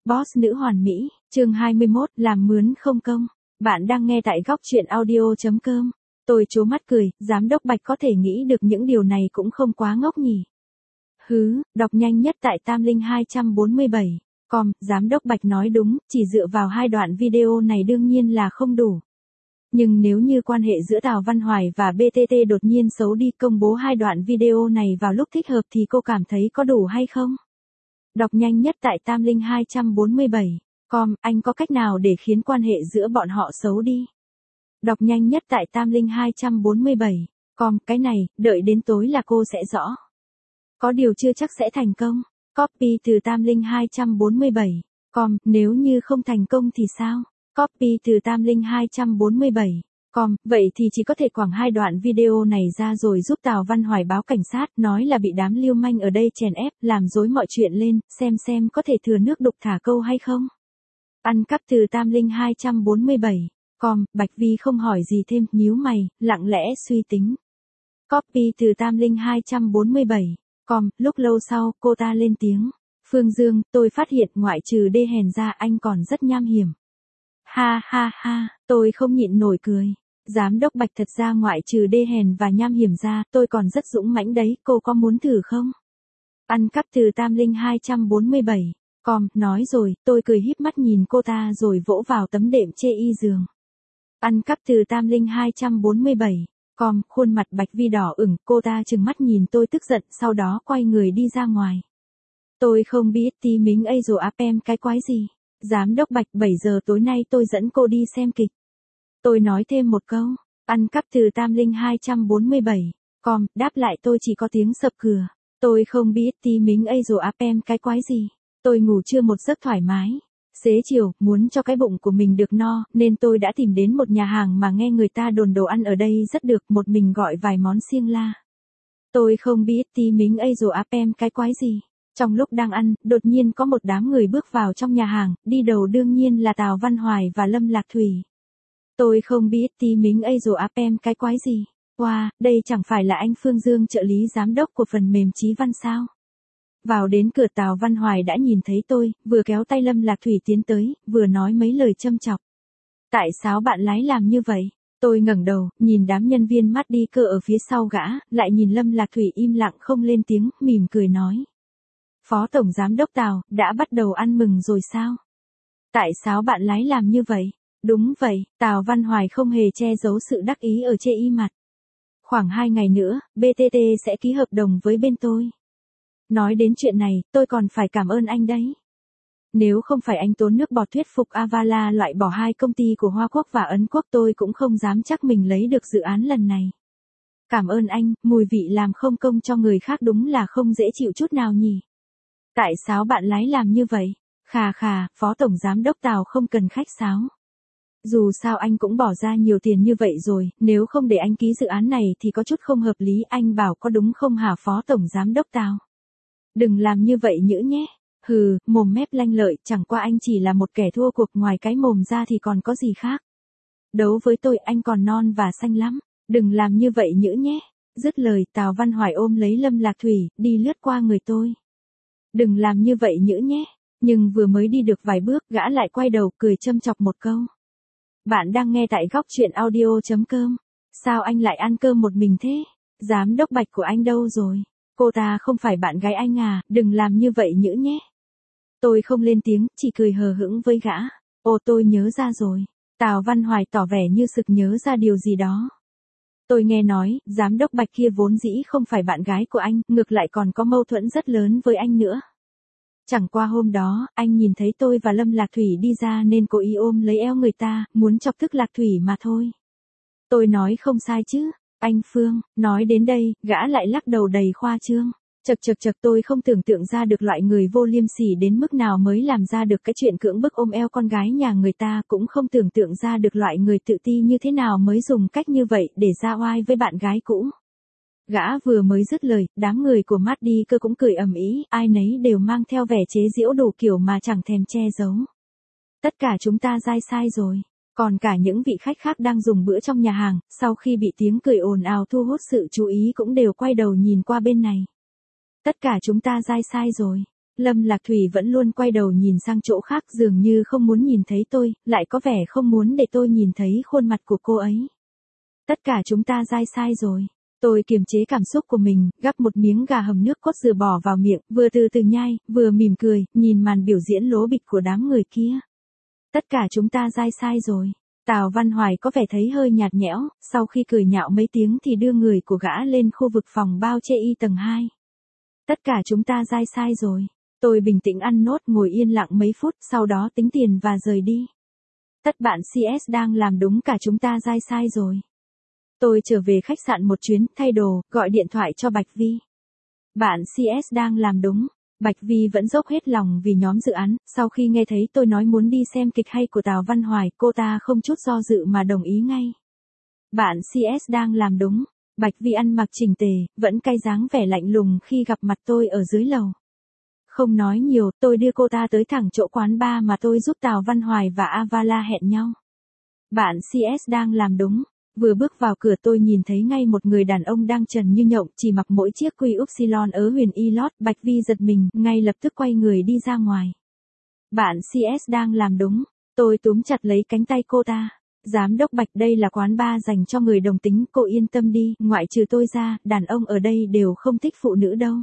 Boss nữ hoàn mỹ, chương 21, làm mướn không công. Bạn đang nghe tại góc truyện audio.com. Tôi trố mắt cười, giám đốc Bạch có thể nghĩ được những điều này cũng không quá ngốc nhỉ. Đọc nhanh nhất tại Tam Linh 247. Giám đốc Bạch nói đúng, chỉ dựa vào 2 đoạn video này đương nhiên là không đủ. Nhưng nếu như quan hệ giữa Tào Văn Hoài và BTT đột nhiên xấu đi, công bố 2 đoạn video này vào lúc thích hợp thì cô cảm thấy có đủ hay không? Đọc nhanh nhất tại Tam Linh 247. Anh có cách nào để khiến quan hệ giữa bọn họ xấu đi? Đọc nhanh nhất tại Tam Linh 247. Cái này, đợi đến tối là cô sẽ rõ. Có điều chưa chắc sẽ thành công. Copy từ Tam Linh 247. Nếu như không thành công thì sao? Copy từ Tam Linh 247. Vậy thì chỉ có thể quảng 2 đoạn video này ra rồi giúp Tào Văn Hoài báo cảnh sát, nói là bị đám lưu manh ở đây chèn ép, làm rối mọi chuyện lên, xem có thể thừa nước đục thả câu hay không. Ăn cắp từ Tam Linh 247. Bạch Vi không hỏi gì thêm, nhíu mày, lặng lẽ suy tính. Copy từ Tam Linh 247. Lúc lâu sau, cô ta lên tiếng. Phương Dương, tôi phát hiện ngoại trừ đê hèn ra anh còn rất nham hiểm. Ha, tôi không nhịn nổi cười. Giám đốc Bạch, thật ra ngoại trừ đê hèn và nham hiểm ra, tôi còn rất dũng mãnh đấy, cô có muốn thử không? Ăn cắp từ Tam Linh 247. Nói rồi, tôi cười híp mắt nhìn cô ta rồi vỗ vào tấm đệm chê y giường. Ăn cắp từ Tam Linh 247. Khuôn mặt Bạch Vi đỏ ửng, cô ta trừng mắt nhìn tôi tức giận, sau đó quay người đi ra ngoài. Tôi không biết tí mính ấy rồi áp em cái quái gì. Giám đốc Bạch, 7 giờ tối nay tôi dẫn cô đi xem kịch. Tôi nói thêm một câu. Ăn cắp từ Tam Linh 247. Đáp lại tôi chỉ có tiếng sập cửa. Tôi không biết tí mính ấy rồi áp em cái quái gì. Tôi ngủ trưa một giấc thoải mái. Xế chiều, muốn cho cái bụng của mình được no, nên tôi đã tìm đến một nhà hàng mà nghe người ta đồn đồ ăn ở đây rất được, một mình gọi vài món xiêng la. Tôi không biết tí mính ấy rồi áp em cái quái gì. Trong lúc đang ăn, đột nhiên có một đám người bước vào trong nhà hàng, đi đầu đương nhiên là Tào Văn Hoài và Lâm Lạc Thủy. Tôi không biết tí mính ấy rồi áp em cái quái gì. Wow, đây chẳng phải là anh Phương Dương, trợ lý giám đốc của phần mềm Chí Văn sao? Vào đến cửa, Tào Văn Hoài đã nhìn thấy tôi, vừa kéo tay Lâm Lạc Thủy tiến tới, vừa nói mấy lời châm chọc. Tại sao bạn lái làm như vậy? Tôi ngẩng đầu, nhìn đám nhân viên mắt đi cơ ở phía sau gã, lại nhìn Lâm Lạc Thủy im lặng không lên tiếng, mỉm cười nói. Phó Tổng Giám đốc Tào, đã bắt đầu ăn mừng rồi sao? Tại sao bạn lái làm như vậy? Đúng vậy, Tào Văn Hoài không hề che giấu sự đắc ý ở chê y mặt. Khoảng 2 ngày nữa, BTT sẽ ký hợp đồng với bên tôi. Nói đến chuyện này, tôi còn phải cảm ơn anh đấy. Nếu không phải anh tốn nước bọt thuyết phục Avala loại bỏ 2 công ty của Hoa Quốc và Ấn Quốc, tôi cũng không dám chắc mình lấy được dự án lần này. Cảm ơn anh, mùi vị làm không công cho người khác đúng là không dễ chịu chút nào nhỉ. Tại sao bạn lái làm như vậy? Khà, Phó Tổng Giám đốc Tào không cần khách sáo. Dù sao anh cũng bỏ ra nhiều tiền như vậy rồi, nếu không để anh ký dự án này thì có chút không hợp lý, anh bảo có đúng không hả Phó Tổng Giám đốc Tào? Đừng làm như vậy nhỡ nhé. Mồm mép lanh lợi, chẳng qua anh chỉ là một kẻ thua cuộc, ngoài cái mồm ra thì còn có gì khác. Đấu với tôi anh còn non và xanh lắm. Đừng làm như vậy nhỡ nhé. Dứt lời, Tào Văn Hoài ôm lấy Lâm Lạc Thủy, đi lướt qua người tôi. Đừng làm như vậy nhỡ nhé. Nhưng vừa mới đi được vài bước, gã lại quay đầu cười châm chọc một câu. Bạn đang nghe tại góc truyện audio.com. Sao anh lại ăn cơm một mình thế? Giám đốc Bạch của anh đâu rồi? Cô ta không phải bạn gái anh à, đừng làm như vậy nhỡ nhé. Tôi không lên tiếng, chỉ cười hờ hững với gã. Ồ, tôi nhớ ra rồi. Tào Văn Hoài tỏ vẻ như sực nhớ ra điều gì đó. Tôi nghe nói, giám đốc Bạch kia vốn dĩ không phải bạn gái của anh, ngược lại còn có mâu thuẫn rất lớn với anh nữa. Chẳng qua hôm đó, anh nhìn thấy tôi và Lâm Lạc Thủy đi ra nên cố ý ôm lấy eo người ta, muốn chọc tức Lạc Thủy mà thôi. Tôi nói không sai chứ. Anh Phương, nói đến đây, gã lại lắc đầu đầy khoa trương. Chật, tôi không tưởng tượng ra được loại người vô liêm sỉ đến mức nào mới làm ra được cái chuyện cưỡng bức ôm eo con gái nhà người ta, cũng không tưởng tượng ra được loại người tự ti như thế nào mới dùng cách như vậy để ra oai với bạn gái cũ. Gã vừa mới dứt lời, đám người của mắt đi cơ cũng cười ầm ĩ, ai nấy đều mang theo vẻ chế giễu đủ kiểu mà chẳng thèm che giấu. Tất cả chúng ta dai sai rồi. Còn cả những vị khách khác đang dùng bữa trong nhà hàng, sau khi bị tiếng cười ồn ào thu hút sự chú ý cũng đều quay đầu nhìn qua bên này. Tất cả chúng ta dai sai rồi. Lâm Lạc Thủy vẫn luôn quay đầu nhìn sang chỗ khác dường như không muốn nhìn thấy tôi, lại có vẻ không muốn để tôi nhìn thấy khuôn mặt của cô ấy. Tất cả chúng ta dai sai rồi. Tôi kiềm chế cảm xúc của mình, gắp một miếng gà hầm nước cốt dừa bỏ vào miệng, vừa từ từ nhai, vừa mỉm cười, nhìn màn biểu diễn lố bịch của đám người kia. Tất cả chúng ta dai sai rồi. Tào Văn Hoài có vẻ thấy hơi nhạt nhẽo, sau khi cười nhạo mấy tiếng thì đưa người của gã lên khu vực phòng bao che y tầng 2. Tất cả chúng ta dai sai rồi. Tôi bình tĩnh ăn nốt ngồi yên lặng mấy phút, sau đó tính tiền và rời đi. Tất bạn CS đang làm đúng, cả chúng ta dai sai rồi. Tôi trở về khách sạn một chuyến, thay đồ, gọi điện thoại cho Bạch Vi. Bạn CS đang làm đúng. Bạch Vi vẫn dốc hết lòng vì nhóm dự án, sau khi nghe thấy tôi nói muốn đi xem kịch hay của Tào Văn Hoài, cô ta không chút do dự mà đồng ý ngay. Bạn CS đang làm đúng. Bạch Vi ăn mặc chỉnh tề, vẫn cay dáng vẻ lạnh lùng khi gặp mặt tôi ở dưới lầu. Không nói nhiều, tôi đưa cô ta tới thẳng chỗ quán bar mà tôi giúp Tào Văn Hoài và Avala hẹn nhau. Bạn CS đang làm đúng. Vừa bước vào cửa tôi nhìn thấy ngay một người đàn ông đang trần như nhộng, chỉ mặc mỗi chiếc quy upsilon ớ huyền y lót. Bạch Vi giật mình, ngay lập tức quay người đi ra ngoài. Bạn CS đang làm đúng. Tôi túm chặt lấy cánh tay cô ta. Giám đốc Bạch, đây là quán bar dành cho người đồng tính, cô yên tâm đi, ngoại trừ tôi ra, đàn ông ở đây đều không thích phụ nữ đâu.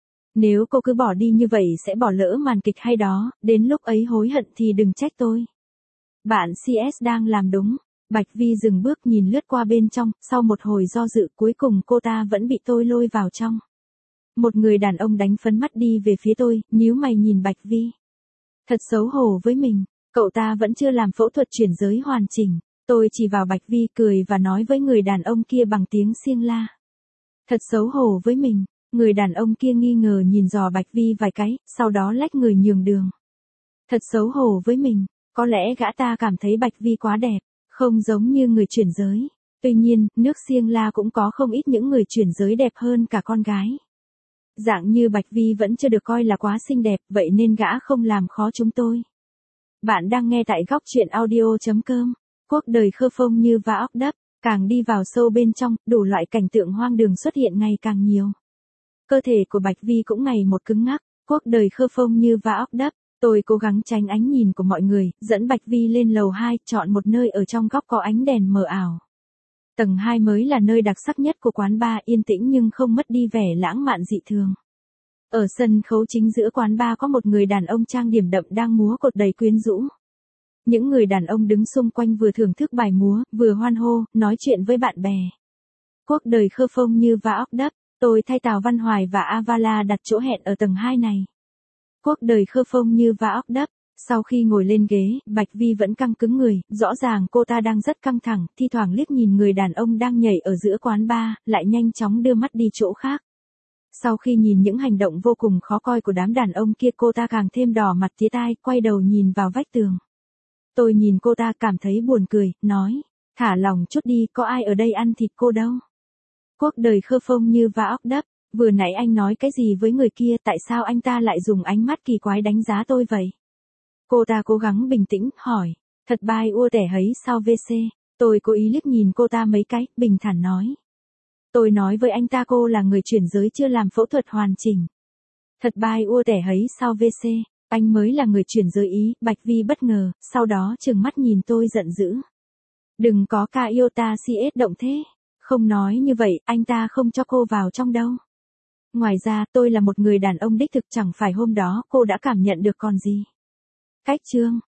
Nếu cô cứ bỏ đi như vậy sẽ bỏ lỡ màn kịch hay đó, đến lúc ấy hối hận thì đừng trách tôi. Bạn CS đang làm đúng. Bạch Vi dừng bước nhìn lướt qua bên trong, sau một hồi do dự cuối cùng cô ta vẫn bị tôi lôi vào trong. Một người đàn ông đánh phấn mắt đi về phía tôi, nhíu mày nhìn Bạch Vi. Thật xấu hổ với mình, cậu ta vẫn chưa làm phẫu thuật chuyển giới hoàn chỉnh. Tôi chỉ vào Bạch Vi cười và nói với người đàn ông kia bằng tiếng Xiêng La. Thật xấu hổ với mình, người đàn ông kia nghi ngờ nhìn dò Bạch Vi vài cái, sau đó lách người nhường đường. Thật xấu hổ với mình, có lẽ gã ta cảm thấy Bạch Vi quá đẹp. Không giống như người chuyển giới. Tuy nhiên, nước Xiêng La cũng có không ít những người chuyển giới đẹp hơn cả con gái. Dạng như Bạch Vi vẫn chưa được coi là quá xinh đẹp, vậy nên gã không làm khó chúng tôi. Bạn đang nghe tại góc truyện audio.com. Cuộc đời khơ phông như và óc đắp, càng đi vào sâu bên trong, đủ loại cảnh tượng hoang đường xuất hiện ngày càng nhiều. Cơ thể của Bạch Vi cũng ngày một cứng ngắc, cuộc đời khơ phông như và óc đắp. Tôi cố gắng tránh ánh nhìn của mọi người, dẫn Bạch Vi lên lầu 2, chọn một nơi ở trong góc có ánh đèn mờ ảo. Tầng 2 mới là nơi đặc sắc nhất của quán bar, yên tĩnh nhưng không mất đi vẻ lãng mạn dị thường. Ở sân khấu chính giữa quán bar có một người đàn ông trang điểm đậm đang múa cột đầy quyến rũ. Những người đàn ông đứng xung quanh vừa thưởng thức bài múa, vừa hoan hô, nói chuyện với bạn bè. Cuộc đời khơ phông như và óc đắp, tôi thay Tào Văn Hoài và Avala đặt chỗ hẹn ở tầng 2 này. Cuộc đời khơ phông như và óc đắp. Sau khi ngồi lên ghế, Bạch Vi vẫn căng cứng người, rõ ràng cô ta đang rất căng thẳng, thi thoảng liếc nhìn người đàn ông đang nhảy ở giữa quán bar, lại nhanh chóng đưa mắt đi chỗ khác. Sau khi nhìn những hành động vô cùng khó coi của đám đàn ông kia, cô ta càng thêm đỏ mặt tía tai, quay đầu nhìn vào vách tường. Tôi nhìn cô ta cảm thấy buồn cười, nói, thả lòng chút đi, có ai ở đây ăn thịt cô đâu. Cuộc đời khơ phông như và óc đắp. Vừa nãy anh nói cái gì với người kia, tại sao anh ta lại dùng ánh mắt kỳ quái đánh giá tôi vậy? Cô ta cố gắng bình tĩnh, hỏi, thật bai ua tẻ hấy sao VC? Tôi cố ý liếc nhìn cô ta mấy cái, bình thản nói. Tôi nói với anh ta cô là người chuyển giới chưa làm phẫu thuật hoàn chỉnh. Thật bai ua tẻ hấy sao VC? Anh mới là người chuyển giới ý, Bạch Vi bất ngờ, sau đó trừng mắt nhìn tôi giận dữ. Đừng có ca yêu ta CS động thế. Không nói như vậy, anh ta không cho cô vào trong đâu. Ngoài ra, tôi là một người đàn ông đích thực, chẳng phải hôm đó cô đã cảm nhận được còn gì. Cách chương